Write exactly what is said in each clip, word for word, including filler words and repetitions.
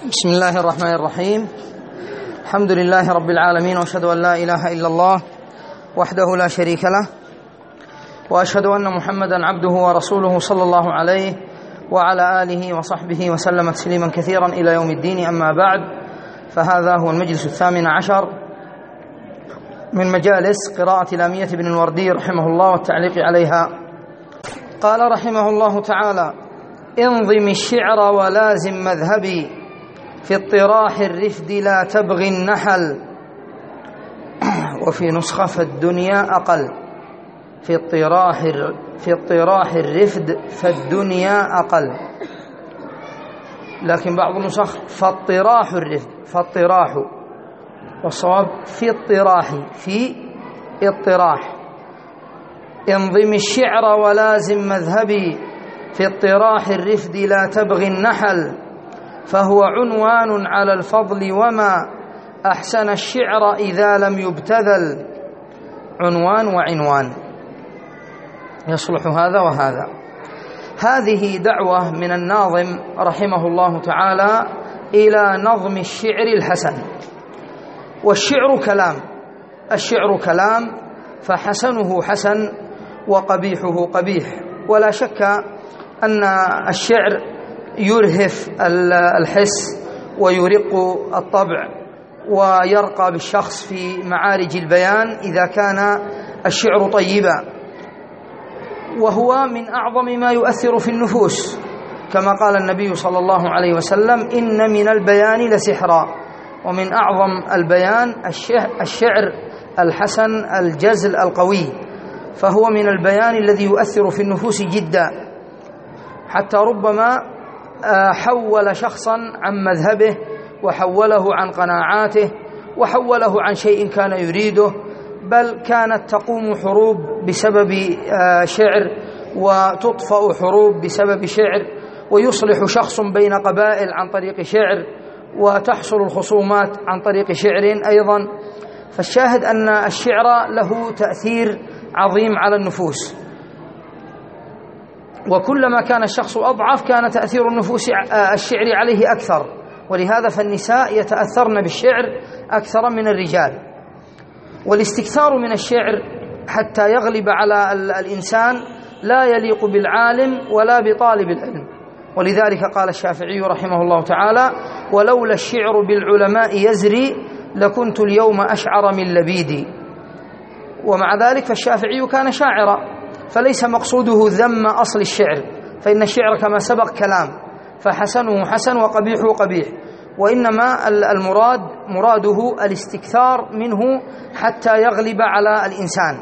بسم الله الرحمن الرحيم. الحمد لله رب العالمين، وأشهد أن لا إله إلا الله وحده لا شريك له، وأشهد أن محمدا عبده ورسوله صلى الله عليه وعلى آله وصحبه وسلم تسليما كثيرا إلى يوم الدين. أما بعد، فهذا هو المجلس الثامن عشر من مجالس قراءة لامية بن الوردي رحمه الله والتعليق عليها. قال رحمه الله تعالى: انظم الشعر ولازم مذهبي، في اطراح الرفد لا تبغي النحل. وفي نسخة فالدنيا أقل، في اطراح في اطراح الرفد فالدنيا أقل، لكن بعض النسخ فاطراح الرفد فاطراح، والصواب في اطراح في اطراح. انظم الشعر ولازم مذهبي، في اطراح الرفد لا تبغي النحل. فهو عنوان على الفضل، وما أحسن الشعر إذا لم يبتذل. عنوان وعنوان يصلح هذا وهذا. هذه دعوة من الناظم رحمه الله تعالى إلى نظم الشعر الحسن. والشعر كلام، الشعر كلام، فحسنه حسن وقبيحه قبيح. ولا شك أن الشعر يرهف الحس ويرق الطبع ويرقى بالشخص في معارج البيان إذا كان الشعر طيبا، وهو من أعظم ما يؤثر في النفوس، كما قال النبي صلى الله عليه وسلم: إن من البيان لسحرا. ومن أعظم البيان الشعر الحسن الجزل القوي، فهو من البيان الذي يؤثر في النفوس جدا، حتى ربما حول شخصا عن مذهبه، وحوله عن قناعاته، وحوله عن شيء كان يريده، بل كانت تقوم حروب بسبب شعر، وتطفأ حروب بسبب شعر، ويصلح شخص بين قبائل عن طريق شعر، وتحصل الخصومات عن طريق شعر أيضا. فالشاهد أن الشعر له تأثير عظيم على النفوس، وكلما كان الشخص أضعف كان تأثير النفوس الشعر عليه أكثر، ولهذا فالنساء يتأثرن بالشعر أكثر من الرجال. والاستكثار من الشعر حتى يغلب على الإنسان لا يليق بالعالم ولا بطالب العلم. ولذلك قال الشافعي رحمه الله تعالى: ولولا الشعر بالعلماء يزري، لكنت اليوم أشعر من لبيدي. ومع ذلك فالشافعي كان شاعرا، فليس مقصوده ذم أصل الشعر، فإن الشعر كما سبق كلام، فحسنه حسن وقبيحه قبيح، وإنما المراد مراده الاستكثار منه حتى يغلب على الإنسان.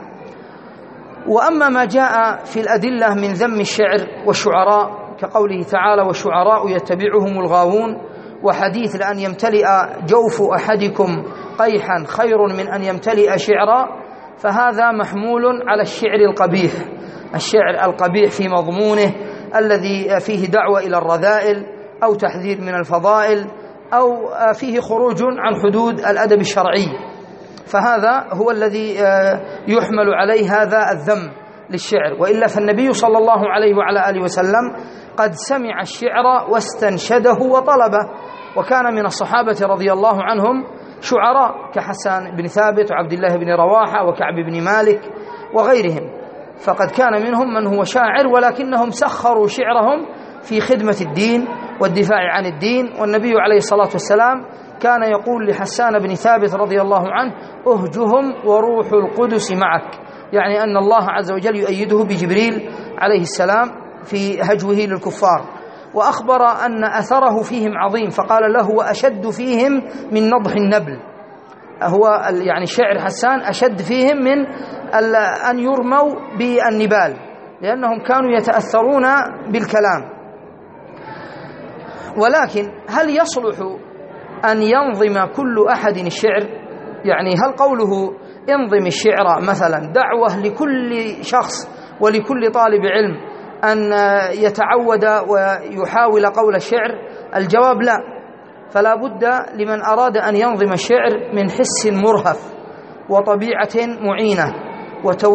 وأما ما جاء في الأدلة من ذم الشعر والشعراء، كقوله تعالى: والشعراء يتبعهم الغاوون، وحديث لأن يمتلئ جوف أحدكم قيحا خير من أن يمتلئ شعرا، فهذا محمول على الشعر القبيح، الشعر القبيح في مضمونه الذي فيه دعوة إلى الرذائل أو تحذير من الفضائل أو فيه خروج عن حدود الأدب الشرعي، فهذا هو الذي يحمل عليه هذا الذم للشعر. وإلا فالنبي صلى الله عليه وعلى آله وسلم قد سمع الشعر واستنشده وطلبه، وكان من الصحابة رضي الله عنهم شعراء كحسان بن ثابت وعبد الله بن رواحة وكعب بن مالك وغيرهم، فقد كان منهم من هو شاعر، ولكنهم سخروا شعرهم في خدمة الدين والدفاع عن الدين. والنبي عليه الصلاة والسلام كان يقول لحسان بن ثابت رضي الله عنه: أهجهم وروح القدس معك، يعني أن الله عز وجل يؤيده بجبريل عليه السلام في هجوه للكفار. وأخبر أن أثره فيهم عظيم، فقال له: وأشد فيهم من نضح النبل. هو يعني شعر حسان أشد فيهم من أن يرموا بالنبال، لأنهم كانوا يتأثرون بالكلام. ولكن هل يصلح أن ينظم كل أحد الشعر؟ يعني هل قوله انظم الشعر مثلا دعوة لكل شخص ولكل طالب علم أن يتعود ويحاول قول الشعر؟ الجواب لا. فلا بد لمن أراد أن ينظم الشعر من حس مرهف، وطبيعة معينة،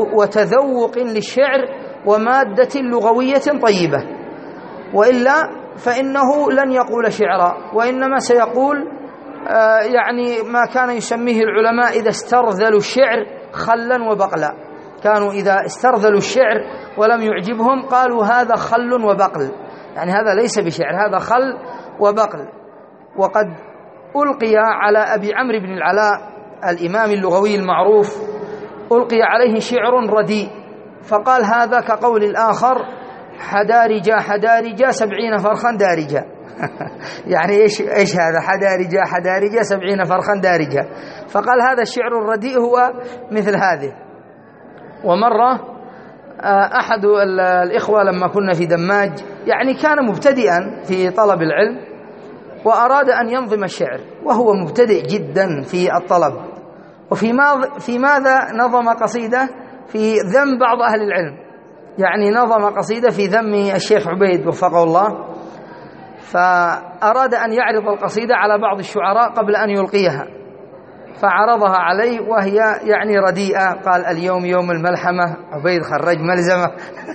وتذوق للشعر، ومادة لغوية طيبة، وإلا فإنه لن يقول شعرا، وإنما سيقول آه يعني ما كان يسميه العلماء إذا استرذلوا الشعر خلا وبقلا. كانوا إذا استرذلوا الشعر ولم يعجبهم قالوا هذا خل وبقل، يعني هذا ليس بشعر، هذا خل وبقل. وقد ألقي على أبي عمرو بن العلاء الإمام اللغوي المعروف ألقي عليه شعر رديء، فقال هذا كقول الآخر حدارجا حدارجا سبعين فرخا دارجا. يعني إيش إيش هذا حدارجا حدارجا سبعين فرخا دارجا؟ فقال هذا الشعر الرديء هو مثل هذه. ومرة أحد الإخوة لما كنا في دماج يعني كان مبتدئا في طلب العلم وأراد أن ينظم الشعر، وهو مبتدئ جدا في الطلب، وفي في ماذا نظم قصيدة في ذم بعض أهل العلم، يعني نظم قصيدة في ذم الشيخ عبيد وفقه الله، فأراد أن يعرض القصيدة على بعض الشعراء قبل أن يلقيها، فعرضها عليه وهي يعني رديئة. قال اليوم يوم الملحمة، عبيد خرج ملزمة.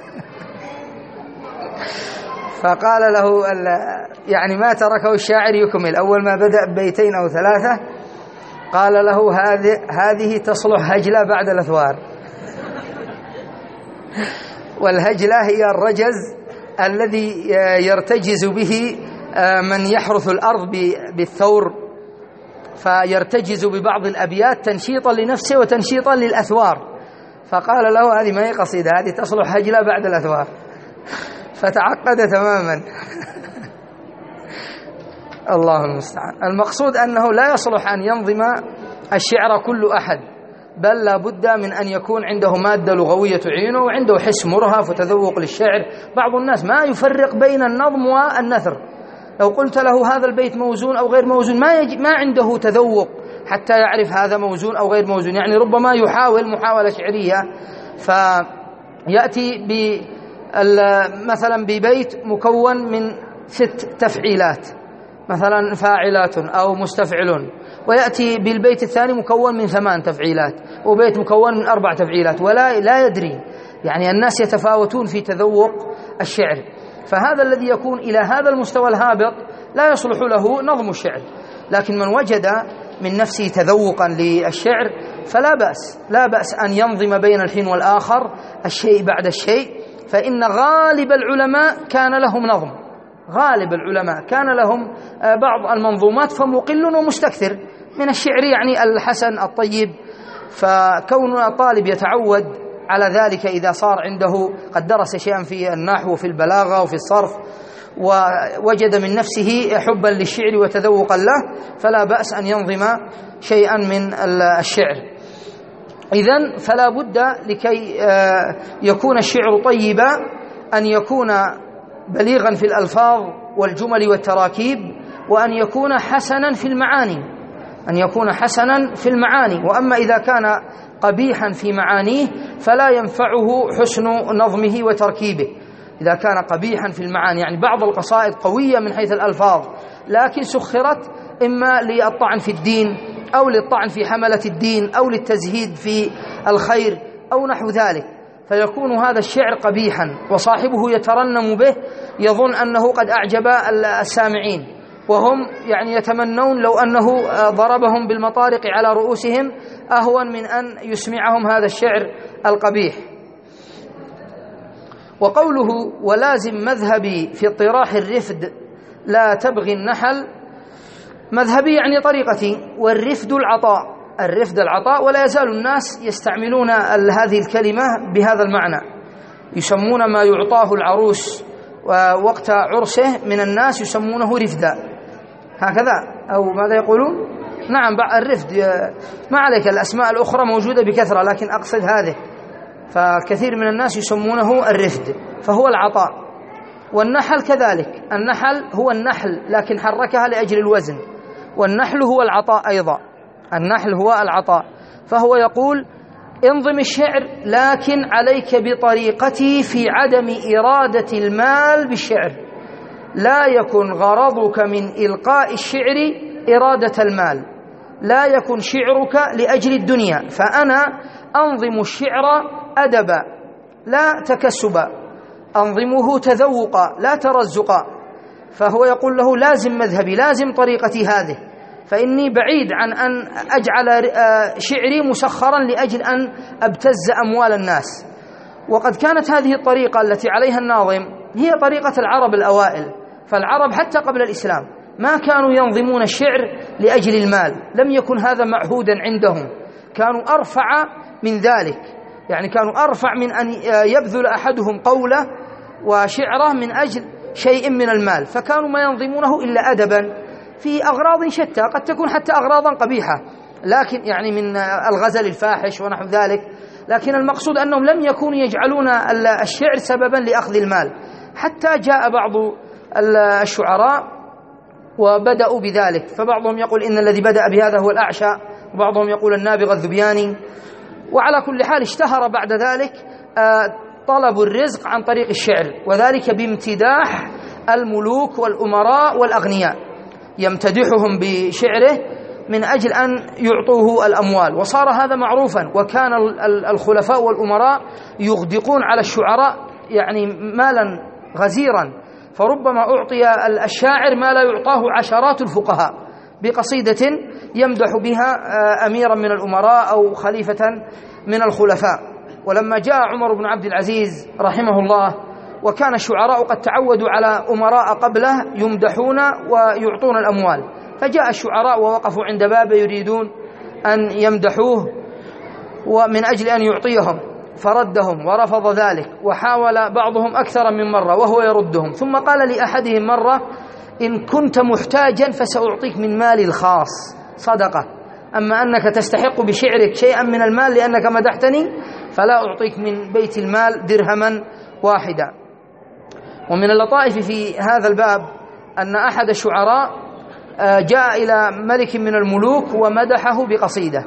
فقال له يعني ما تركه الشاعر يكمل، أول ما بدأ بيتين أو ثلاثة قال له هذه هذه تصلح هجلة بعد الأثوار. والهجلة هي الرجز الذي يرتجز به من يحرث الأرض بالثور، فيرتجز ببعض الأبيات تنشيطا لنفسه وتنشيطا للأثوار. فقال له هذه ما هي قصيدة، هذه تصلح هجلة بعد الأثوار. فتعقد تماما. الله المستعان. المقصود أنه لا يصلح أن ينظم الشعر كل أحد، بل لا بد من أن يكون عنده مادة لغوية تعينه وعنده حس مرهف وتذوق للشعر. بعض الناس ما يفرق بين النظم والنثر، لو قلت له هذا البيت موزون أو غير موزون ما, يجي ما عنده تذوق حتى يعرف هذا موزون أو غير موزون. يعني ربما يحاول محاولة شعرية فيأتي ب مثلا ببيت مكون من ست تفعيلات، مثلا فاعلات أو مستفعلون، ويأتي بالبيت الثاني مكون من ثمان تفعيلات، وبيت مكون من أربع تفعيلات، ولا لا يدري. يعني الناس يتفاوتون في تذوق الشعر، فهذا الذي يكون إلى هذا المستوى الهابط لا يصلح له نظم الشعر. لكن من وجد من نفسه تذوقا للشعر فلا بأس لا بأس أن ينظم بين الحين والآخر الشيء بعد الشيء، فإن غالب العلماء كان لهم نظم، غالب العلماء كان لهم بعض المنظومات، فمقل ومستكثر من الشعر يعني الحسن الطيب. فكون الطالب يتعود على ذلك إذا صار عنده قد درس شيئا في النحو وفي البلاغة وفي الصرف ووجد من نفسه حبا للشعر وتذوقا له، فلا بأس أن ينظم شيئا من الشعر. إذن فلا بد لكي يكون الشعر طيبا أن يكون بليغا في الألفاظ والجمل والتراكيب، وأن يكون حسنا في المعاني، أن يكون حسنا في المعاني. وأما إذا كان قبيحا في معانيه فلا ينفعه حسن نظمه وتركيبه. إذا كان قبيحا في المعاني، يعني بعض القصائد قوية من حيث الألفاظ لكن سخرت إما للطعن في الدين أو للطعن في حملة الدين أو للتزهيد في الخير أو نحو ذلك، فيكون هذا الشعر قبيحا وصاحبه يترنم به يظن أنه قد أعجب السامعين، وهم يعني يتمنون لو أنه ضربهم بالمطارق على رؤوسهم أهون من أن يسمعهم هذا الشعر القبيح. وقوله ولازم مذهبي في اطراح الرفد لا تبغي النحل، مذهبي يعني طريقتي، والرفد العطاء، الرفد العطاء، ولا يزال الناس يستعملون هذه الكلمة بهذا المعنى، يسمون ما يعطاه العروس ووقت عرسه من الناس يسمونه رفدا، هكذا أو ماذا يقولون؟ نعم الرفد، ما عليك الأسماء الأخرى موجودة بكثرة لكن أقصد هذه، فكثير من الناس يسمونه الرفد، فهو العطاء. والنحل كذلك، النحل هو النحل لكن حركها لأجل الوزن، والنحل هو العطاء أيضا، النحل هو العطاء. فهو يقول انظم الشعر لكن عليك بطريقتي في عدم إرادة المال بالشعر، لا يكن غرضك من إلقاء الشعر إرادة المال، لا يكن شعرك لأجل الدنيا، فأنا أنظم الشعر أدبا لا تكسبا، أنظمه تذوقا لا ترزقا، فهو يقول له لازم مذهبي، لازم طريقتي هذه، فإني بعيد عن أن أجعل شعري مسخرا لأجل أن أبتز أموال الناس. وقد كانت هذه الطريقة التي عليها الناظم هي طريقة العرب الأوائل، فالعرب حتى قبل الإسلام ما كانوا ينظمون الشعر لأجل المال، لم يكن هذا معهودا عندهم، كانوا أرفع من ذلك، يعني كانوا أرفع من أن يبذل أحدهم قوله وشعره من أجل شيء من المال، فكانوا ما ينظمونه إلا أدبا في أغراض شتى، قد تكون حتى أغراضا قبيحة، لكن يعني من الغزل الفاحش ونحو ذلك، لكن المقصود أنهم لم يكونوا يجعلون الشعر سببا لأخذ المال. حتى جاء بعض الشعراء وبدأوا بذلك، فبعضهم يقول إن الذي بدأ بهذا هو الأعشى، وبعضهم يقول النابغة الذبياني. وعلى كل حال اشتهر بعد ذلك طلب الرزق عن طريق الشعر، وذلك بامتداح الملوك والأمراء والأغنياء، يمتدحهم بشعره من أجل أن يعطوه الأموال، وصار هذا معروفا. وكان الخلفاء والأمراء يغدقون على الشعراء يعني مالا غزيرا، فربما أعطي الشاعر ما لا يعطاه عشرات الفقهاء بقصيدة يمدح بها أميرا من الأمراء أو خليفة من الخلفاء. ولما جاء عمر بن عبد العزيز رحمه الله وكان الشعراء قد تعودوا على أمراء قبله يمدحون ويعطون الأموال، فجاء الشعراء ووقفوا عند بابه يريدون أن يمدحوه ومن أجل أن يعطيهم، فردهم ورفض ذلك، وحاول بعضهم أكثر من مرة وهو يردهم، ثم قال لأحدهم مرة: إن كنت محتاجا فسأعطيك من مالي الخاص صدقة، أما أنك تستحق بشعرك شيئا من المال لأنك مدحتني فلا أعطيك من بيت المال درهما واحدا. ومن اللطائف في هذا الباب أن أحد الشعراء جاء إلى ملك من الملوك ومدحه بقصيدة،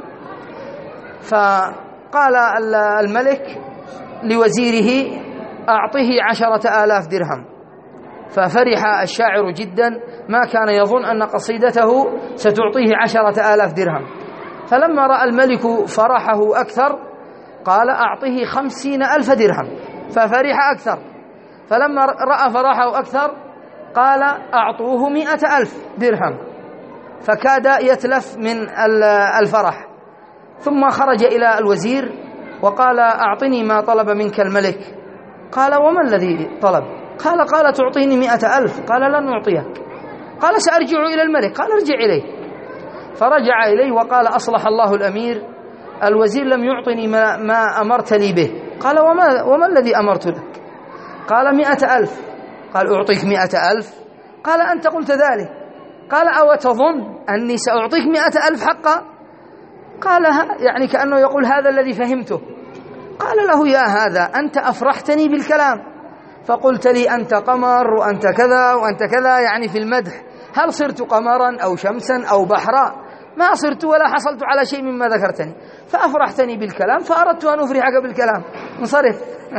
فقال الملك لوزيره: أعطه عشرة آلاف درهم. ففرح الشاعر جدا، ما كان يظن أن قصيدته ستعطيه عشرة آلاف درهم. فلما رأى الملك فرحه أكثر قال: أعطه خمسين ألف درهم، ففرح أكثر. فلما رأى فرحه أكثر قال: أعطوه مئة ألف درهم، فكاد يتلف من الفرح. ثم خرج إلى الوزير وقال: أعطني ما طلب منك الملك. قال: وما الذي طلب؟ قال: قال تعطيني مئة ألف. قال: لن أعطيك. قال: سأرجع إلى الملك. قال: ارجع إليه. فرجع إليه وقال: أصلح الله الأمير، الوزير لم يعطني ما, ما أمرت لي به. قال: وما, وما الذي أمرت لك؟ قال: مئة ألف. قال: أعطيك مئة ألف؟ قال: أنت قلت ذلك. قال: أو تظن أني سأعطيك مئة ألف حقا؟ قال يعني كأنه يقول هذا الذي فهمته. قال له: يا هذا أنت أفرحتني بالكلام، فقلت لي أنت قمر وأنت كذا وأنت كذا، يعني في المدح. هل صرت قمرا أو شمسا أو بحرا؟ ما صرت ولا حصلت على شيء مما ذكرتني، فأفرحتني بالكلام فأردت أن أفرحك بالكلام، انصرف.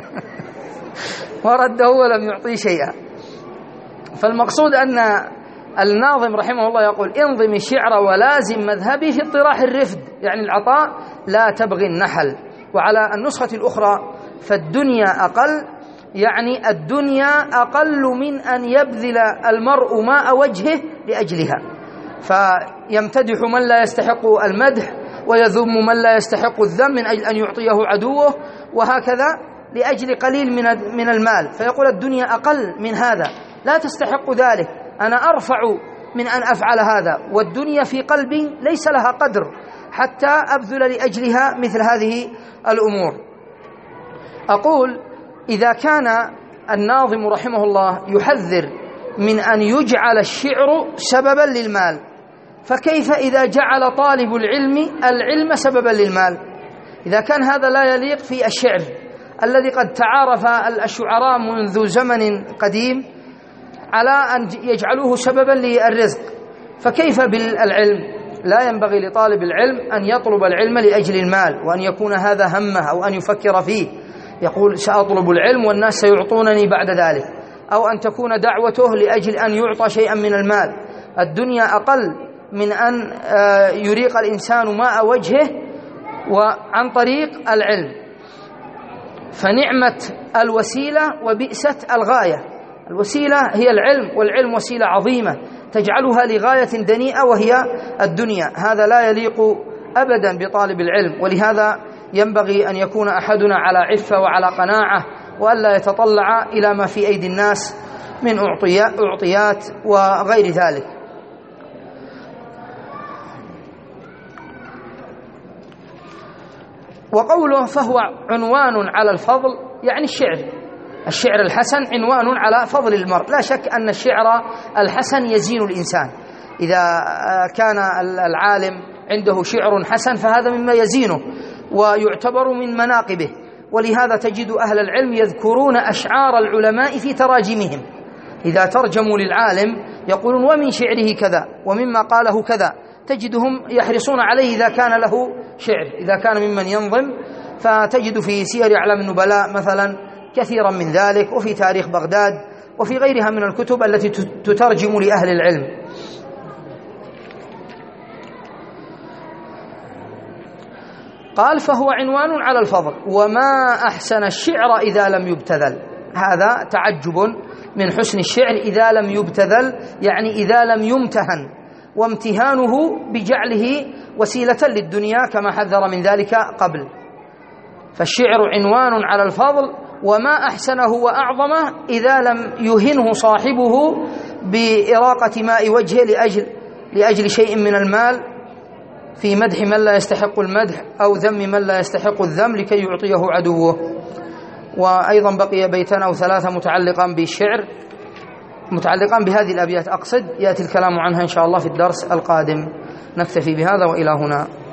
ورده ولم يعطي شيئا. فالمقصود أن الناظم رحمه الله يقول: انظم الشعر ولازم مذهبي في اطراح الرفد، يعني العطاء لا تبغي النحل. وعلى النسخة الأخرى: فالدنيا أقل، يعني الدنيا أقل من أن يبذل المرء ماء وجهه لأجلها، فيمتدح من لا يستحق المدح ويذم من لا يستحق الذم من أجل أن يعطيه عدوه، وهكذا لأجل قليل من من المال، فيقول الدنيا أقل من هذا، لا تستحق ذلك، أنا أرفع من أن أفعل هذا، والدنيا في قلبي ليس لها قدر حتى أبذل لأجلها مثل هذه الأمور. أقول: إذا كان الناظم رحمه الله يحذر من أن يجعل الشعر سببا للمال، فكيف إذا جعل طالب العلم العلم سببا للمال؟ إذا كان هذا لا يليق في الشعر الذي قد تعارف الشعراء منذ زمن قديم على أن يجعلوه سببا للرزق، فكيف بالعلم؟ لا ينبغي لطالب العلم أن يطلب العلم لأجل المال وأن يكون هذا همه أو أن يفكر فيه، يقول سأطلب العلم والناس سيعطونني بعد ذلك، أو أن تكون دعوته لأجل أن يعطى شيئا من المال. الدنيا أقل من أن يريق الإنسان ماء وجهه وعن طريق العلم، فنعمة الوسيلة وبئست الغاية. الوسيلة هي العلم، والعلم وسيلة عظيمة تجعلها لغاية دنيئة وهي الدنيا. هذا لا يليق أبدا بطالب العلم، ولهذا ينبغي أن يكون أحدنا على عفة وعلى قناعة، وألا يتطلع إلى ما في أيدي الناس من أعطيات وغير ذلك. وقوله فهو عنوان على الفضل يعني الشعر، الشعر الحسن عنوان على فضل المرء. لا شك أن الشعر الحسن يزين الإنسان، إذا كان العالم عنده شعر حسن فهذا مما يزينه ويعتبر من مناقبه. ولهذا تجد أهل العلم يذكرون أشعار العلماء في تراجمهم، إذا ترجموا للعالم يقولون ومن شعره كذا ومما قاله كذا، تجدهم يحرصون عليه إذا كان له شعر، إذا كان ممن ينظم، فتجد في سير أعلام النبلاء مثلا كثيرا من ذلك، وفي تاريخ بغداد وفي غيرها من الكتب التي تترجم لأهل العلم. قال فهو عنوان على الفضل وما أحسن الشعر إذا لم يبتذل. هذا تعجب من حسن الشعر إذا لم يبتذل، يعني إذا لم يمتهن، وامتهانه بجعله وسيلة للدنيا كما حذر من ذلك قبل. فالشعر عنوان على الفضل وما أحسنه وأعظمه إذا لم يهنه صاحبه بإراقة ماء وجهه لأجل, لأجل شيء من المال في مدح من لا يستحق المدح أو ذم من لا يستحق الذم لكي يعطيه عدوه. وأيضا بقي بيتان أو ثلاثة متعلقا بالشعر، متعلقا بهذه الأبيات أقصد، يأتي الكلام عنها إن شاء الله في الدرس القادم. نكتفي بهذا وإلى هنا.